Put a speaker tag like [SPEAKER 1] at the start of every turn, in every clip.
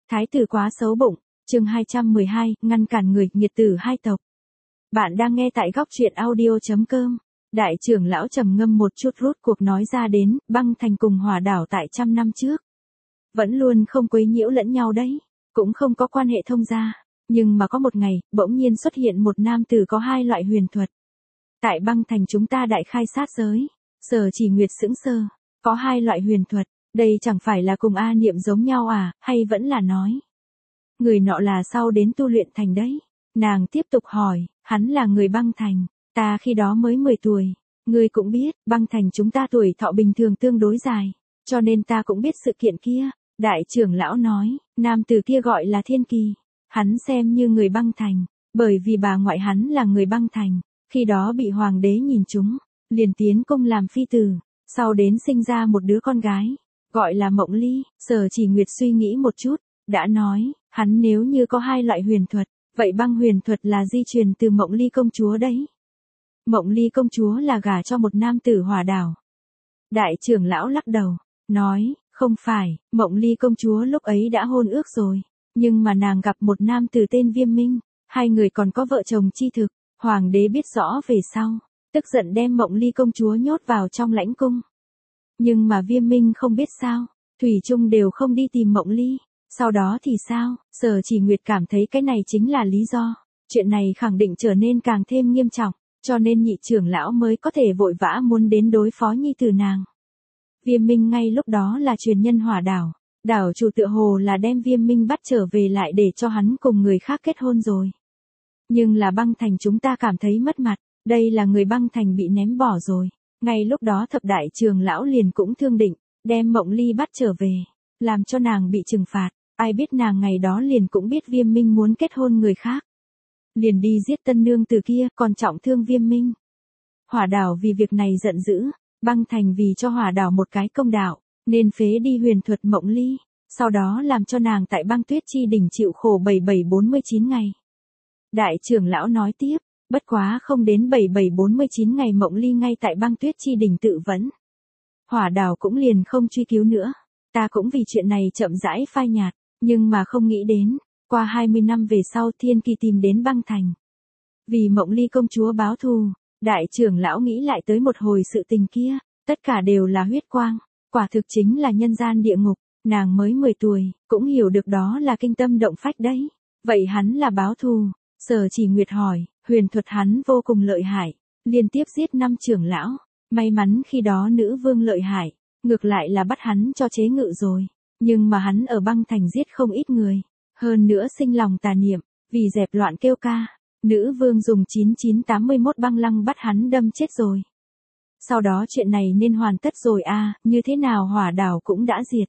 [SPEAKER 1] Thái tử quá xấu bụng, chương 212, ngăn cản người, nghiệt tử hai tộc. Bạn đang nghe tại góc truyện audio.com. Đại trưởng lão trầm ngâm một chút rốt cuộc nói ra đến, băng thành cùng hỏa đảo tại 100 năm trước. Vẫn luôn không quấy nhiễu lẫn nhau đấy, cũng không có quan hệ thông gia. Nhưng mà có một ngày, bỗng nhiên xuất hiện một nam tử có hai loại huyền thuật. Tại băng thành chúng ta đại khai sát giới, Sở Chỉ Nguyệt sững sờ, có hai loại huyền thuật, đây chẳng phải là cùng A Niệm giống nhau à, hay vẫn là nói. Người nọ là sau đến tu luyện thành đấy. Nàng tiếp tục hỏi, hắn là người băng thành, ta khi đó mới 10 tuổi. Ngươi cũng biết, băng thành chúng ta tuổi thọ bình thường tương đối dài, cho nên ta cũng biết sự kiện kia. Đại trưởng lão nói, nam tử kia gọi là Thiên Kỳ, hắn xem như người băng thành, bởi vì bà ngoại hắn là người băng thành, khi đó bị hoàng đế nhìn trúng, liền tiến cung làm phi tử, sau đến sinh ra một đứa con gái, gọi là Mộng Ly. Sở Chỉ Nguyệt suy nghĩ một chút, đã nói, hắn nếu như có hai loại huyền thuật, vậy băng huyền thuật là di truyền từ Mộng Ly công chúa đấy. Mộng Ly công chúa là gả cho một nam tử Hỏa Đảo. Đại trưởng lão lắc đầu, nói, không phải, Mộng Ly công chúa lúc ấy đã hôn ước rồi, nhưng mà nàng gặp một nam tử tên Viêm Minh, hai người còn có vợ chồng chi thực, hoàng đế biết rõ về sau, tức giận đem Mộng Ly công chúa nhốt vào trong lãnh cung. Nhưng mà Viêm Minh không biết sao, thủy chung đều không đi tìm Mộng Ly. Sau đó thì sao? Sở Chỉ Nguyệt cảm thấy cái này chính là lý do. Chuyện này khẳng định trở nên càng thêm nghiêm trọng, cho nên nhị trưởng lão mới có thể vội vã muốn đến đối phó nhi tử nàng. Viêm Minh ngay lúc đó là truyền nhân Hỏa Đảo. Đảo chủ tựa hồ là đem Viêm Minh bắt trở về lại để cho hắn cùng người khác kết hôn rồi. Nhưng là băng thành chúng ta cảm thấy mất mặt, đây là người băng thành bị ném bỏ rồi. Ngay lúc đó thập đại trưởng lão liền cũng thương định, đem Mộng Ly bắt trở về, làm cho nàng bị trừng phạt. Ai biết nàng ngày đó liền cũng biết Viêm Minh muốn kết hôn người khác. Liền đi giết tân nương từ kia, còn trọng thương Viêm Minh. Hỏa Đảo vì việc này giận dữ, băng thành vì cho Hỏa Đảo một cái công đạo, nên phế đi huyền thuật Mộng Ly, sau đó làm cho nàng tại băng tuyết chi đỉnh chịu khổ 7749 ngày. Đại trưởng lão nói tiếp, bất quá không đến 7749 ngày Mộng Ly ngay tại băng tuyết chi đỉnh tự vẫn. Hỏa Đảo cũng liền không truy cứu nữa. Ta cũng vì chuyện này chậm rãi phai nhạt. Nhưng mà không nghĩ đến, qua 20 năm về sau Thiên Kỳ tìm đến băng thành. Vì Mộng Ly công chúa báo thù, đại trưởng lão nghĩ lại tới một hồi sự tình kia, tất cả đều là huyết quang, quả thực chính là nhân gian địa ngục, nàng mới 10 tuổi, cũng hiểu được đó là kinh tâm động phách đấy. Vậy hắn là báo thù, Sở Chỉ Nguyệt hỏi, huyền thuật hắn vô cùng lợi hại, liên tiếp giết 5 trưởng lão, may mắn khi đó nữ vương lợi hại, ngược lại là bắt hắn cho chế ngự rồi. Nhưng mà hắn ở băng thành giết không ít người, hơn nữa sinh lòng tà niệm, vì dẹp loạn kêu ca, nữ vương dùng 9981 băng lăng bắt hắn đâm chết rồi. Sau đó chuyện này nên hoàn tất rồi à, như thế nào Hỏa Đảo cũng đã diệt.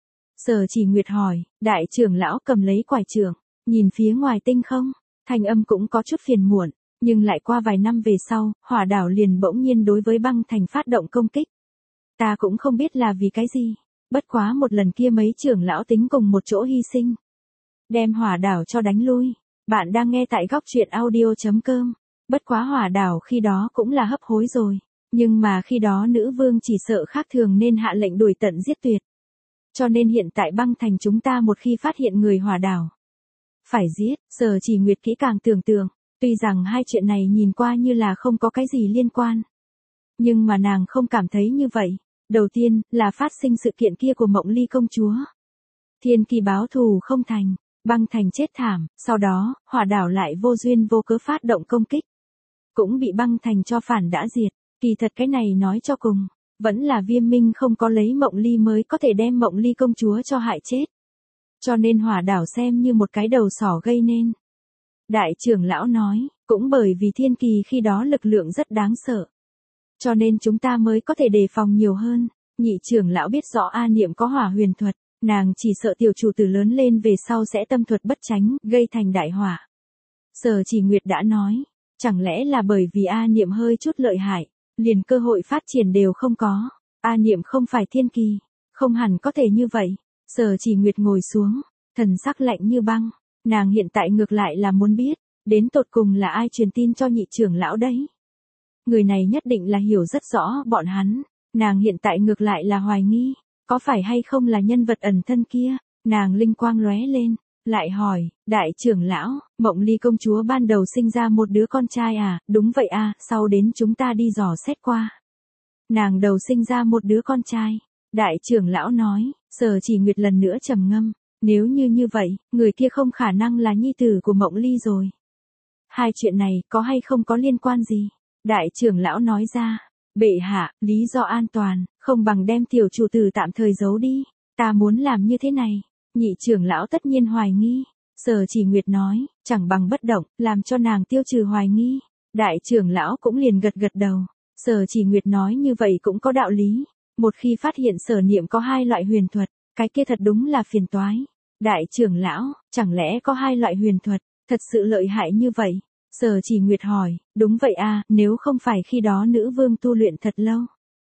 [SPEAKER 1] Sở Chỉ Nguyệt hỏi, đại trưởng lão cầm lấy quải trượng, nhìn phía ngoài tinh không, thanh âm cũng có chút phiền muộn, nhưng lại qua vài năm về sau, Hỏa Đảo liền bỗng nhiên đối với băng thành phát động công kích. Ta cũng không biết là vì cái gì. Bất quá một lần kia mấy trưởng lão tính cùng một chỗ hy sinh, đem Hỏa Đảo cho đánh lui. Bạn đang nghe tại góc truyện audio.com. Bất quá Hỏa Đảo khi đó cũng là hấp hối rồi, nhưng mà khi đó nữ vương chỉ sợ khác thường nên hạ lệnh đuổi tận giết tuyệt. Cho nên hiện tại băng thành chúng ta một khi phát hiện người Hỏa Đảo, phải giết. Sở Chỉ Nguyệt kỹ càng tưởng tượng, tuy rằng hai chuyện này nhìn qua như là không có cái gì liên quan, nhưng mà nàng không cảm thấy như vậy. Đầu tiên, là phát sinh sự kiện kia của Mộng Ly công chúa. Thiên Kỳ báo thù không thành, băng thành chết thảm, sau đó, Hỏa Đảo lại vô duyên vô cớ phát động công kích. Cũng bị băng thành cho phản đã diệt, kỳ thật cái này nói cho cùng, vẫn là Viêm Minh không có lấy Mộng Ly mới có thể đem Mộng Ly công chúa cho hại chết. Cho nên Hỏa Đảo xem như một cái đầu sỏ gây nên. Đại trưởng lão nói, cũng bởi vì Thiên Kỳ khi đó lực lượng rất đáng sợ. Cho nên chúng ta mới có thể đề phòng nhiều hơn. Nhị trưởng lão biết rõ A Niệm có hỏa huyền thuật, nàng chỉ sợ tiểu chủ tử lớn lên về sau sẽ tâm thuật bất tránh, gây thành đại hỏa. Sở Chỉ Nguyệt đã nói, chẳng lẽ là bởi vì A Niệm hơi chút lợi hại, liền cơ hội phát triển đều không có. A Niệm không phải Thiên Kỳ, không hẳn có thể như vậy. Sở Chỉ Nguyệt ngồi xuống, thần sắc lạnh như băng, nàng hiện tại ngược lại là muốn biết, đến tột cùng là ai truyền tin cho nhị trưởng lão đấy. Người này nhất định là hiểu rất rõ bọn hắn, nàng hiện tại ngược lại là hoài nghi, có phải hay không là nhân vật ẩn thân kia, Nàng linh quang lóe lên, lại hỏi, đại trưởng lão, Mộng Ly công chúa ban đầu sinh ra một đứa con trai à, đúng vậy à, sau đến chúng ta đi dò xét qua. Nàng đầu sinh ra một đứa con trai. Đại trưởng lão nói, Sở Chỉ Nguyệt lần nữa trầm ngâm, nếu như vậy, người kia không khả năng là nhi tử của Mộng Ly rồi. Hai chuyện này có hay không có liên quan gì? Đại trưởng lão nói ra, bệ hạ, lý do an toàn, không bằng đem tiểu chủ tử tạm thời giấu đi. Ta muốn làm như thế này. Nhị trưởng lão tất nhiên hoài nghi. Sở Chỉ Nguyệt nói, chẳng bằng bất động, làm cho nàng tiêu trừ hoài nghi. Đại trưởng lão cũng liền gật gật đầu. Sở Chỉ Nguyệt nói như vậy cũng có đạo lý. Một khi phát hiện Sở Niệm có hai loại huyền thuật, cái kia thật đúng là phiền toái. Đại trưởng lão, chẳng lẽ có hai loại huyền thuật, thật sự lợi hại như vậy? Sở Chỉ Nguyệt hỏi, đúng vậy à, nếu không phải khi đó nữ vương tu luyện thật lâu.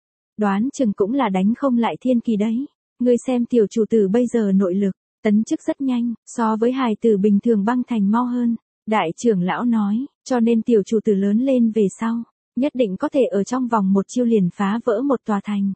[SPEAKER 1] Đoán chừng cũng là đánh không lại thiên kỳ đấy. Ngươi xem tiểu chủ tử bây giờ nội lực, tấn chức rất nhanh, so với hài tử bình thường băng thành mau hơn. Đại trưởng lão nói, cho nên tiểu chủ tử lớn lên về sau, nhất định có thể ở trong vòng một chiêu liền phá vỡ một tòa thành.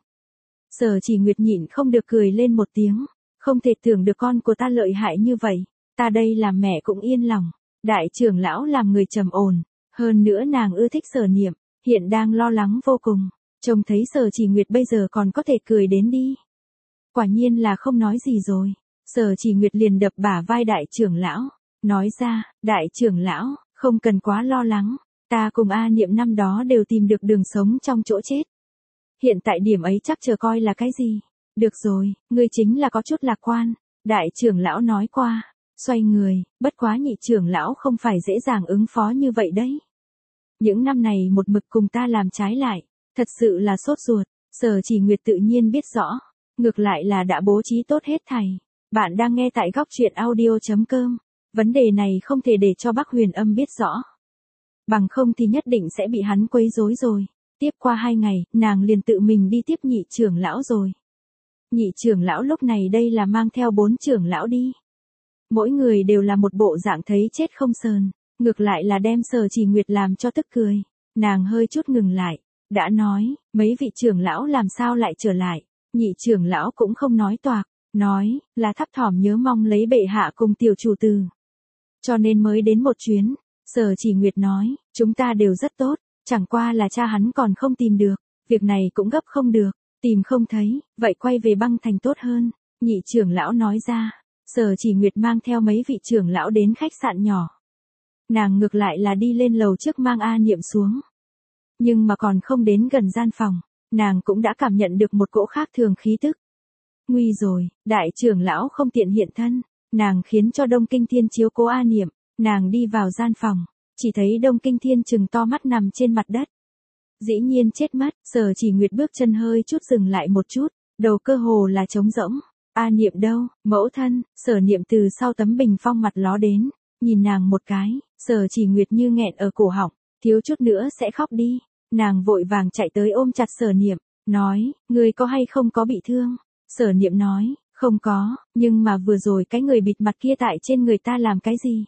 [SPEAKER 1] Sở Chỉ Nguyệt nhịn không được cười lên một tiếng, không thể tưởng được con của ta lợi hại như vậy, ta đây làm mẹ cũng yên lòng. Đại trưởng lão làm người trầm ổn, hơn nữa nàng ưa thích Sở Niệm, hiện đang lo lắng vô cùng, trông thấy Sở Chỉ Nguyệt bây giờ còn có thể cười đến đi. Quả nhiên là không nói gì rồi. Sở Chỉ Nguyệt liền đập bả vai đại trưởng lão, nói ra, đại trưởng lão, không cần quá lo lắng, ta cùng A Niệm năm đó đều tìm được đường sống trong chỗ chết. Hiện tại điểm ấy chắc chờ coi là cái gì. Được rồi, ngươi chính là có chút lạc quan. Đại trưởng lão nói qua, xoay người, bất quá nhị trưởng lão không phải dễ dàng ứng phó như vậy đấy. Những năm này một mực cùng ta làm trái lại, thật sự là sốt ruột. Sở Chỉ Nguyệt tự nhiên biết rõ, ngược lại là đã bố trí tốt hết thảy. Bạn đang nghe tại góc truyện audio.com. Vấn đề này không thể để cho Bắc Huyền Âm biết rõ. Bằng không thì nhất định sẽ bị hắn quấy rối rồi. Tiếp qua 2 ngày, nàng liền tự mình đi tiếp nhị trưởng lão rồi. Nhị trưởng lão lúc này đây là mang theo 4 trưởng lão đi. Mỗi người đều là một bộ dạng thấy chết không sờn, ngược lại là đem Sở Chỉ Nguyệt làm cho tức cười. Nàng hơi chút ngừng lại, đã nói, mấy vị trưởng lão làm sao lại trở lại. Nhị trưởng lão cũng không nói toạc, nói, là thấp thỏm nhớ mong lấy bệ hạ cùng tiểu chủ tử. Cho nên mới đến một chuyến. Sở Chỉ Nguyệt nói, chúng ta đều rất tốt, chẳng qua là cha hắn còn không tìm được, việc này cũng gấp không được, tìm không thấy, vậy quay về băng thành tốt hơn. Nhị trưởng lão nói ra, Sở Chỉ Nguyệt mang theo mấy vị trưởng lão đến khách sạn nhỏ. Nàng ngược lại là đi lên lầu trước mang A Niệm xuống. Nhưng mà còn không đến gần gian phòng, nàng cũng đã cảm nhận được một cỗ khác thường khí tức. Nguy rồi, đại trưởng lão không tiện hiện thân, nàng khiến cho Đông Kinh Thiên chiếu cố A Niệm, nàng đi vào gian phòng, chỉ thấy Đông Kinh Thiên trừng to mắt nằm trên mặt đất. Dĩ nhiên chết mất. Sở Chỉ Nguyệt bước chân hơi chút dừng lại một chút, đầu cơ hồ là trống rỗng. A Niệm đâu, mẫu thân? Sở Niệm từ sau tấm bình phong mặt ló đến, nhìn nàng một cái, Sở Chỉ Nguyệt như nghẹn ở cổ họng, thiếu chút nữa sẽ khóc đi. Nàng vội vàng chạy tới ôm chặt Sở Niệm, nói, ngươi có hay không có bị thương? Sở Niệm nói, không có, nhưng mà vừa rồi cái người bịt mặt kia tại trên người ta làm cái gì?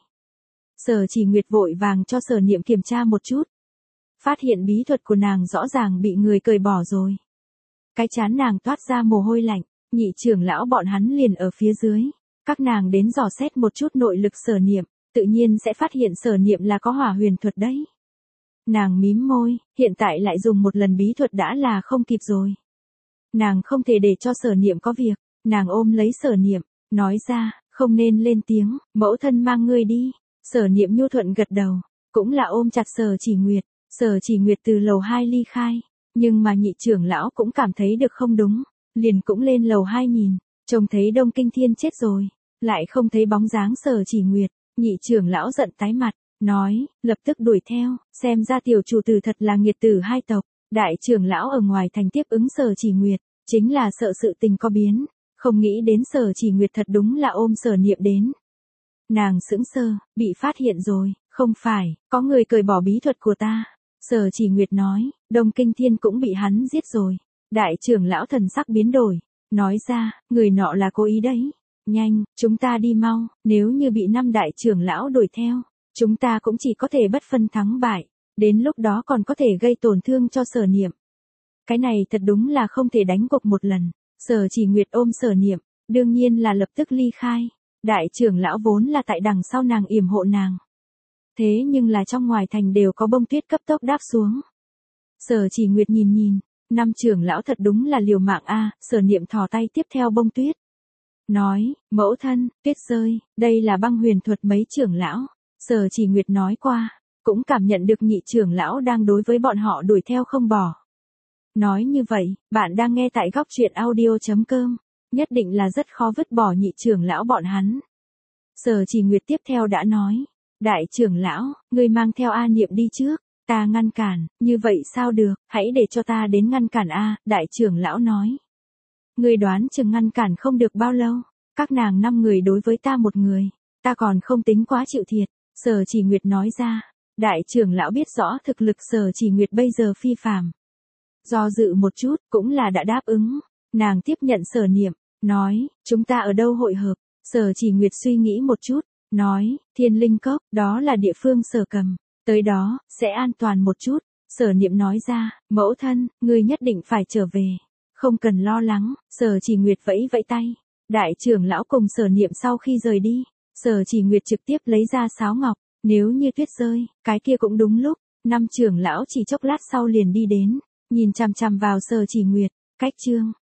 [SPEAKER 1] Sở Chỉ Nguyệt vội vàng cho Sở Niệm kiểm tra một chút. Phát hiện bí thuật của nàng rõ ràng bị người cởi bỏ rồi. Cái trán nàng toát ra mồ hôi lạnh, nhị trưởng lão bọn hắn liền ở phía dưới. Các nàng đến dò xét một chút nội lực Sở Niệm, tự nhiên sẽ phát hiện Sở Niệm là có hỏa huyền thuật đấy. Nàng mím môi, hiện tại lại dùng một lần bí thuật đã là không kịp rồi. Nàng không thể để cho Sở Niệm có việc, nàng ôm lấy Sở Niệm, nói ra, không nên lên tiếng, mẫu thân mang ngươi đi. Sở Niệm nhu thuận gật đầu, cũng là ôm chặt Sở Chỉ Nguyệt. Sở Chỉ Nguyệt từ lầu 2 ly khai, nhưng mà nhị trưởng lão cũng cảm thấy được không đúng, liền cũng lên lầu 2 nhìn, trông thấy Đông Kinh Thiên chết rồi, lại không thấy bóng dáng Sở Chỉ Nguyệt, nhị trưởng lão giận tái mặt, nói, lập tức đuổi theo, xem ra tiểu chủ tử thật là nghiệt tử hai tộc. Đại trưởng lão ở ngoài thành tiếp ứng Sở Chỉ Nguyệt, chính là sợ sự tình có biến, không nghĩ đến Sở Chỉ Nguyệt thật đúng là ôm Sở Niệm đến. Nàng sững sờ, bị phát hiện rồi, không phải, có người cởi bỏ bí thuật của ta. Sở Chỉ Nguyệt nói, Đông Kinh Thiên cũng bị hắn giết rồi. Đại trưởng lão thần sắc biến đổi, nói ra, người nọ là cố ý đấy. Nhanh, chúng ta đi mau, nếu như bị 5 đại trưởng lão đuổi theo, chúng ta cũng chỉ có thể bất phân thắng bại, đến lúc đó còn có thể gây tổn thương cho Sở Niệm. Cái này thật đúng là không thể đánh cuộc một lần. Sở Chỉ Nguyệt ôm Sở Niệm, đương nhiên là lập tức ly khai. Đại trưởng lão vốn là tại đằng sau nàng yểm hộ nàng. Thế nhưng là trong ngoài thành đều có bông tuyết cấp tốc đáp xuống. Sở Chỉ Nguyệt nhìn, năm trưởng lão thật đúng là liều mạng a. Sở Niệm thò tay tiếp theo bông tuyết. Nói, mẫu thân, tuyết rơi, đây là băng huyền thuật mấy trưởng lão. Sở Chỉ Nguyệt nói qua, cũng cảm nhận được nhị trưởng lão đang đối với bọn họ đuổi theo không bỏ. Nói như vậy, bạn đang nghe tại góc truyện audio.com, nhất định là rất khó vứt bỏ nhị trưởng lão bọn hắn. Sở Chỉ Nguyệt tiếp theo đã nói, đại trưởng lão, ngươi mang theo A Niệm đi trước, ta ngăn cản, như vậy sao được, hãy để cho ta đến ngăn cản A, đại trưởng lão nói. Ngươi đoán chừng ngăn cản không được bao lâu, các nàng 5 người đối với ta một người, ta còn không tính quá chịu thiệt, Sở Chỉ Nguyệt nói ra. Đại trưởng lão biết rõ thực lực Sở Chỉ Nguyệt bây giờ phi phàm. Do dự một chút, cũng là đã đáp ứng. Nàng tiếp nhận Sở Niệm, nói, chúng ta ở đâu hội hợp? Sở Chỉ Nguyệt suy nghĩ một chút, nói, Thiên Linh Cốc, đó là địa phương Sở Cầm. Tới đó, sẽ an toàn một chút. Sở Niệm nói ra, mẫu thân, ngươi nhất định phải trở về. Không cần lo lắng, Sở Chỉ Nguyệt vẫy vẫy tay. Đại trưởng lão cùng Sở Niệm sau khi rời đi, Sở Chỉ Nguyệt trực tiếp lấy ra sáo ngọc. Nếu như tuyết rơi, cái kia cũng đúng lúc. Năm trưởng lão chỉ chốc lát sau liền đi đến, nhìn chằm chằm vào Sở Chỉ Nguyệt. Cách chương